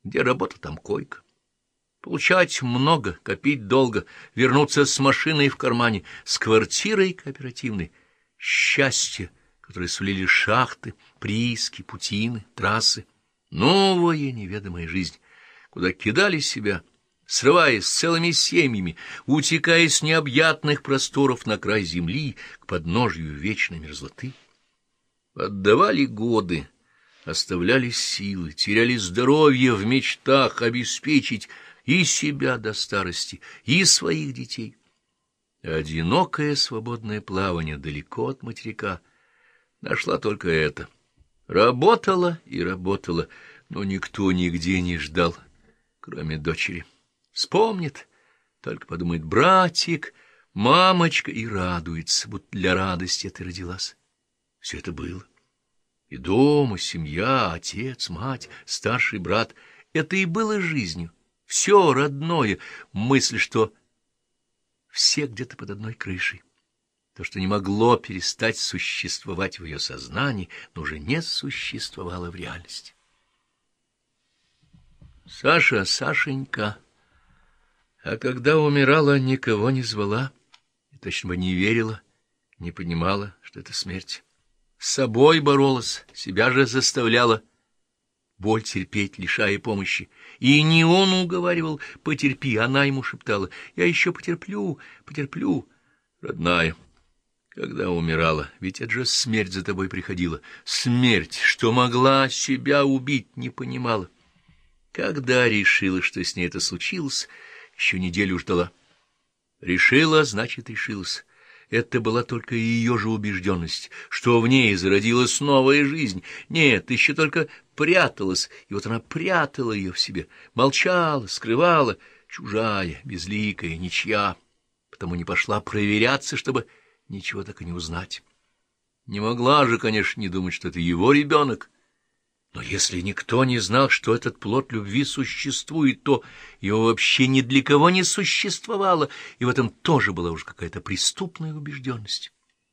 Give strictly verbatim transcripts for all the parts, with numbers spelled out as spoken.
Где работа, там койка. Получать много, копить долго, вернуться с машиной в кармане, с квартирой кооперативной. Счастье, которое сулили шахты, прииски, путины, трассы. Новая неведомая жизнь, куда кидали себя, срываясь с целыми семьями, утекая с необъятных просторов на край земли к подножью вечной мерзлоты. Отдавали годы, оставляли силы, теряли здоровье в мечтах обеспечить и себя до старости, и своих детей. Одинокое свободное плавание далеко от материка. Нашла только это. Работала и работала, но никто нигде не ждал, кроме дочери. Вспомнит, только подумает: братик, мамочка, и радуется, будто для радости ты родилась. Все это было. И дома, семья, отец, мать, старший брат — это и было жизнью. Все родное, мысль, что все где-то под одной крышей. То, что не могло перестать существовать в ее сознании, но уже не существовало в реальности. Саша, Сашенька, а когда умирала, никого не звала, и точно бы не верила, не понимала, что это смерть. С собой боролась, себя же заставляла боль терпеть, лишая помощи. И не он уговаривал: потерпи, она ему шептала: я еще потерплю, потерплю. Родная, когда умирала, ведь это же смерть за тобой приходила. Смерть, что могла себя убить, не понимала. Когда решила, что с ней это случилось, еще неделю ждала. Решила, значит, решилась. Это была только ее же убежденность, что в ней зародилась новая жизнь. Нет, еще только пряталась, и вот она прятала ее в себе, молчала, скрывала, чужая, безликая, ничья, потому не пошла проверяться, чтобы ничего так и не узнать. Не могла же, конечно, не думать, что это его ребенок. Но если никто не знал, что этот плод любви существует, то его вообще ни для кого не существовало, и в этом тоже была уже какая-то преступная убежденность.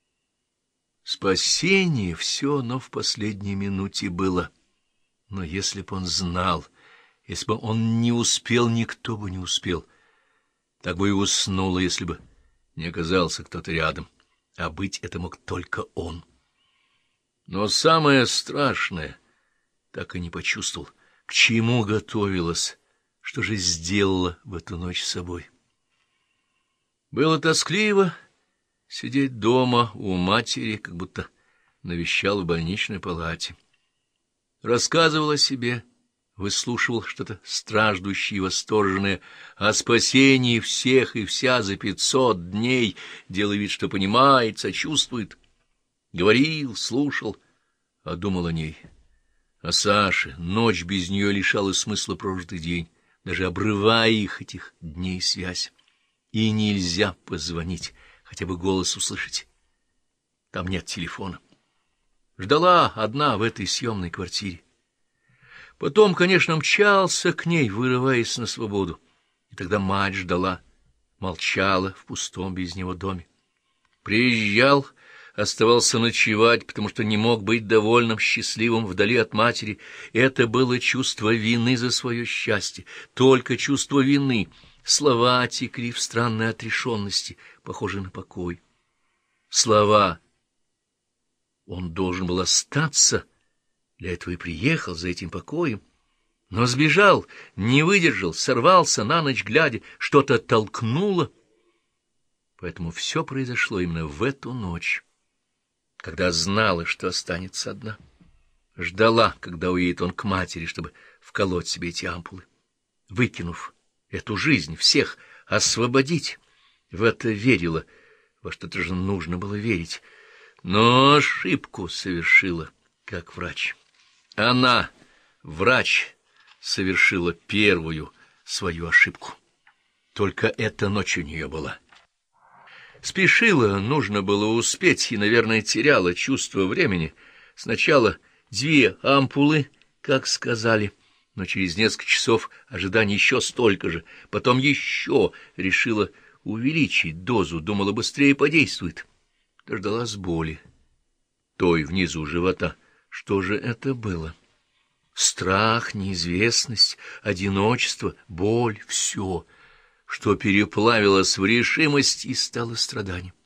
Спасение все, но в последней минуте было. Но если б он знал, если бы он не успел, никто бы не успел. Так бы и уснула, если бы не оказался кто-то рядом, а быть это мог только он. Но самое страшное — так и не почувствовал, к чему готовилась, что же сделала в эту ночь с собой. Было тоскливо сидеть дома у матери, как будто навещал в больничной палате. Рассказывал о себе, выслушивал что-то страждущее и восторженное о спасении всех и вся за пятьсот дней, делая вид, что понимает, сочувствует. Говорил, слушал, а думал о ней. А Саше ночь без нее лишала смысла прожитый день, даже обрывая их, этих дней, связь. И нельзя позвонить, хотя бы голос услышать. Там нет телефона. Ждала одна в этой съемной квартире. Потом, конечно, мчался к ней, вырываясь на свободу. И тогда мать ждала, молчала в пустом без него доме. Приезжал, оставался ночевать, потому что не мог быть довольным, счастливым вдали от матери. Это было чувство вины за свое счастье, только чувство вины. Слова текли в странной отрешенности, похожей на покой. Слова. Он должен был остаться, для этого и приехал за этим покоем. Но сбежал, не выдержал, сорвался на ночь глядя, что-то толкнуло. Поэтому все произошло именно в эту ночь, когда знала, что останется одна. Ждала, когда уедет он к матери, чтобы вколоть себе эти ампулы. Выкинув эту жизнь, всех освободить. В это верила, во что-то же нужно было верить. Но ошибку совершила, как врач. Она, врач, совершила первую свою ошибку. Только эта ночь у нее была. Спешила, нужно было успеть, и, наверное, теряла чувство времени. Сначала две ампулы, как сказали, но через несколько часов ожидания еще столько же. Потом еще решила увеличить дозу, думала, быстрее подействует. Дождалась боли, той внизу живота. Что же это было? Страх, неизвестность, одиночество, боль — все, что переплавилось в решимость и стало страданием.